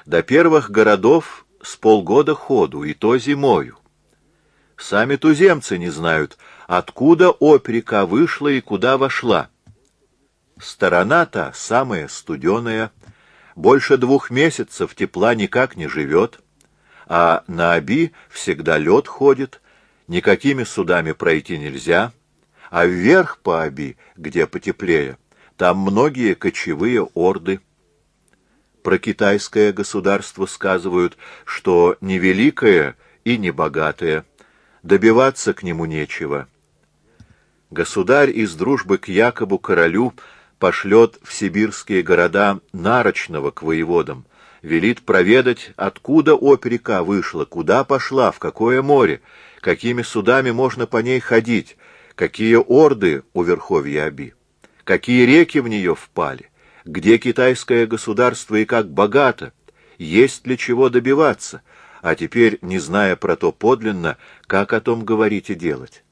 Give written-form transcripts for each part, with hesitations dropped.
До первых городов с полгода ходу, и то зимою. Сами туземцы не знают, откуда опрека вышла и куда вошла. Сторона-то самая студеная, больше 2 месяцев тепла никак не живет, а на Оби всегда лед ходит, никакими судами пройти нельзя, а вверх по Оби, где потеплее, там многие кочевые орды. Про китайское государство сказывают, что не великое и не богатое, добиваться к нему нечего. Государь из дружбы к Якову королю пошлет в сибирские города нарочного к воеводам, велит проведать, откуда опрека вышла, куда пошла, в какое море, какими судами можно по ней ходить, какие орды у верховья Оби, какие реки в нее впали, где китайское государство и как богато, есть ли чего добиваться, а теперь, не зная про то подлинно, как о том говорить и делать.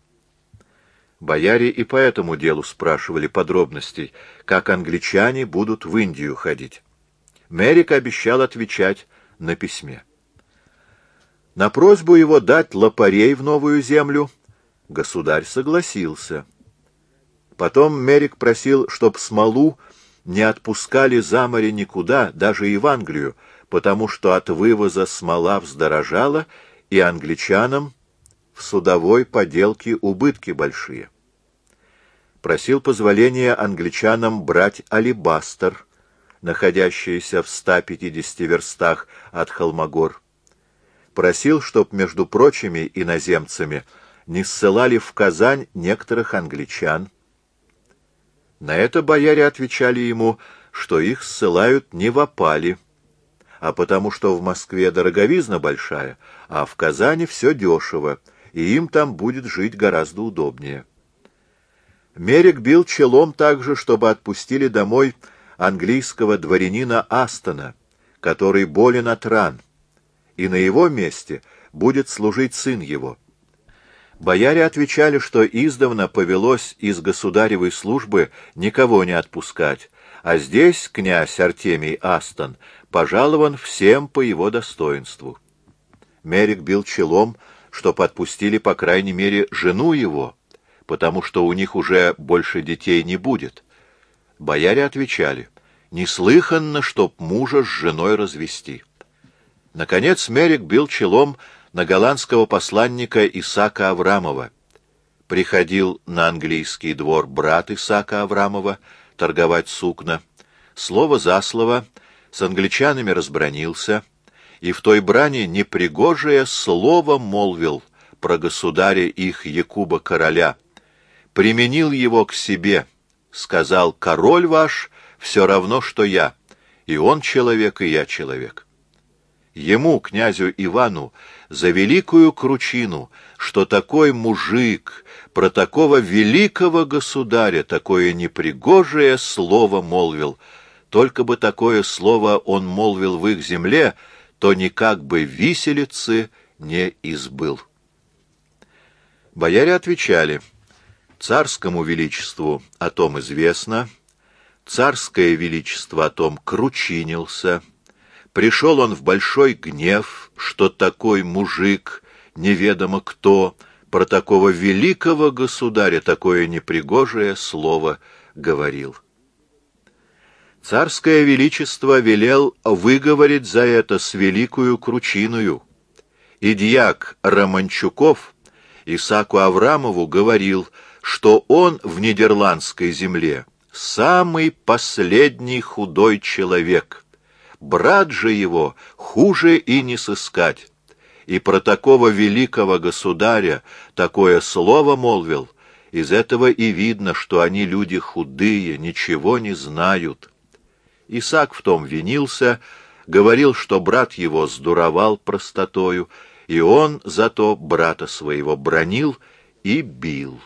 Бояре и по этому делу спрашивали подробностей, как англичане будут в Индию ходить. Мерик обещал отвечать на письме. На просьбу его дать лопарей в новую землю государь согласился. Потом Мерик просил, чтоб смолу не отпускали за море никуда, даже и в Англию, потому что от вывоза смола вздорожала, и англичанам в судовой поделке убытки большие. Просил позволения англичанам брать алебастр, находящийся в 150 верстах от Холмогор. Просил, чтоб между прочими иноземцами не ссылали в Казань некоторых англичан. На это бояре отвечали ему, что их ссылают не в опале, а потому что в Москве дороговизна большая, а в Казани все дешево, и им там будет жить гораздо удобнее. Мерик бил челом также, чтобы отпустили домой английского дворянина Астона, который болен от ран, и на его месте будет служить сын его. Бояре отвечали, что издавна повелось из государевой службы никого не отпускать, а здесь князь Артемий Астон пожалован всем по его достоинству. Мерик бил челом, чтоб отпустили, по крайней мере, жену его, потому что у них уже больше детей не будет. Бояре отвечали: неслыханно, чтоб мужа с женой развести. Наконец Мерик бил челом на голландского посланника Исаака Аврамова. Приходил на английский двор брат Исаака Аврамова торговать сукна. Слово за слово с англичанами разбранился, и в той брани непригожее слово молвил про государя их Якуба короля, применил его к себе, сказал: король ваш все равно, что я, и он человек, и я человек. Ему, князю Ивану, за великую кручину, что такой мужик про такого великого государя такое непригожее слово молвил. Только бы такое слово он молвил в их земле, то никак бы виселицы не избыл. Бояре отвечали: царскому величеству о том известно, царское величество о том кручинился. Пришел он в большой гнев, что такой мужик, неведомо кто, про такого великого государя такое непригожее слово говорил. Царское величество велел выговорить за это с великую кручиною, и дьяк Романчуков Исааку Аврамову говорил, что он в нидерландской земле самый последний худой человек, брат же его хуже и не сыскать, и про такого великого государя такое слово молвил. Из этого и видно, что они люди худые, ничего не знают. Исаак в том винился, говорил, что брат его сдуровал простотою, и он зато брата своего бранил и бил.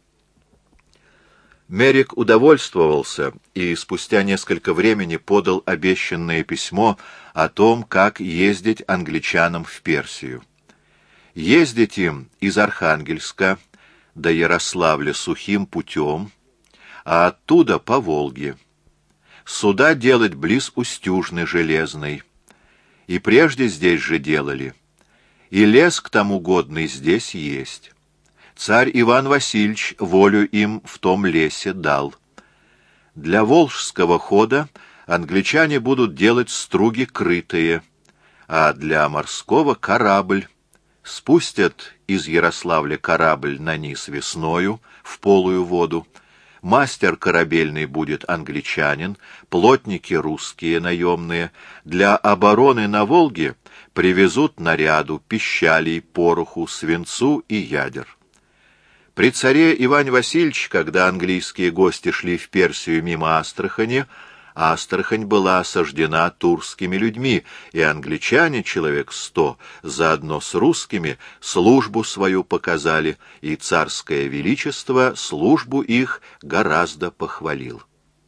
Мерик удовольствовался и спустя несколько времени подал обещанное письмо о том, как ездить англичанам в Персию. Ездить им из Архангельска до Ярославля сухим путем, а оттуда по Волге. Суда делать близ Устюжны железной. и прежде здесь же делали, и лес к тому годный здесь есть. Царь Иван Васильевич волю им в том лесе дал. Для волжского хода англичане будут делать струги крытые, а для морского — корабль. Спустят из Ярославля корабль на низ весною в полую воду. Мастер корабельный будет англичанин, плотники русские наемные. Для обороны на Волге привезут наряду, пищалей, пороху, свинцу и ядер. При царе Иване Васильевиче, когда английские гости шли в Персию мимо Астрахани, Астрахань была осаждена турскими людьми, и англичане, человек 100, заодно с русскими, службу свою показали, и царское величество службу их гораздо похвалил.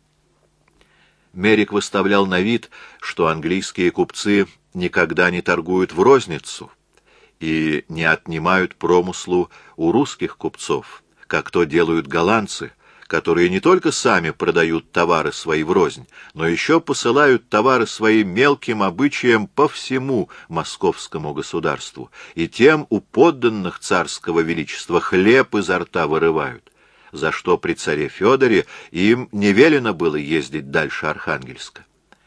Мерик выставлял на вид, что английские купцы никогда не торгуют в розницу и не отнимают промыслу у русских купцов, как то делают голландцы, которые не только сами продают товары свои врознь, но еще посылают товары свои мелким обычаям по всему московскому государству, и тем у подданных царского величества хлеб изо рта вырывают, за что при царе Федоре им не велено было ездить дальше Архангельска.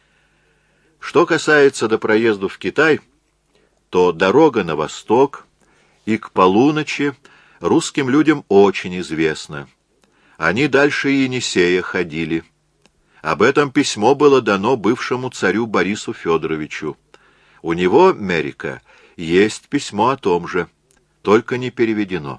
Что касается до проезду в Китай, то дорога на восток и к полуночи русским людям очень известна. Они дальше Енисея ходили. Об этом письмо было дано бывшему царю Борису Федоровичу. У него, Мерика, есть письмо о том же, только не переведено.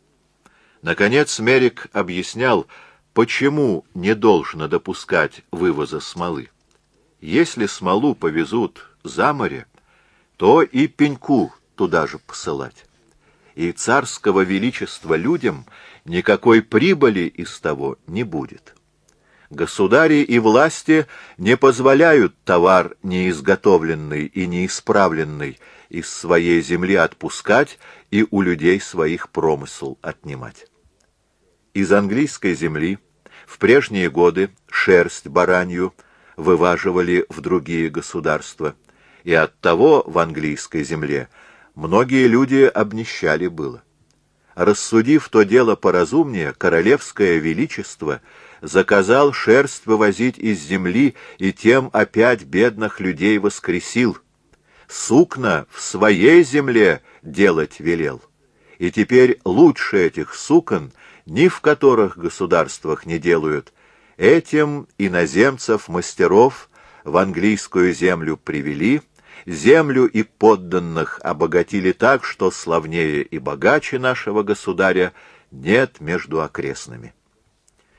Наконец Мерик объяснял, почему не должно допускать вывоза смолы. Если смолу повезут за море, то и пеньку туда же посылать. И царского величества людям никакой прибыли из того не будет. Государи и власти не позволяют товар неизготовленный и неисправленный из своей земли отпускать и у людей своих промысл отнимать. Из английской земли в прежние годы шерсть баранью вываживали в другие государства, и оттого в английской земле многие люди обнищали было. Рассудив то дело поразумнее, королевское величество заказал шерсть вывозить из земли и тем опять бедных людей воскресил. Сукна в своей земле делать велел. И теперь лучше этих сукон ни в которых государствах не делают. Этим иноземцев-мастеров в английскую землю привели, землю и подданных обогатили так, что славнее и богаче нашего государя нет между окрестными.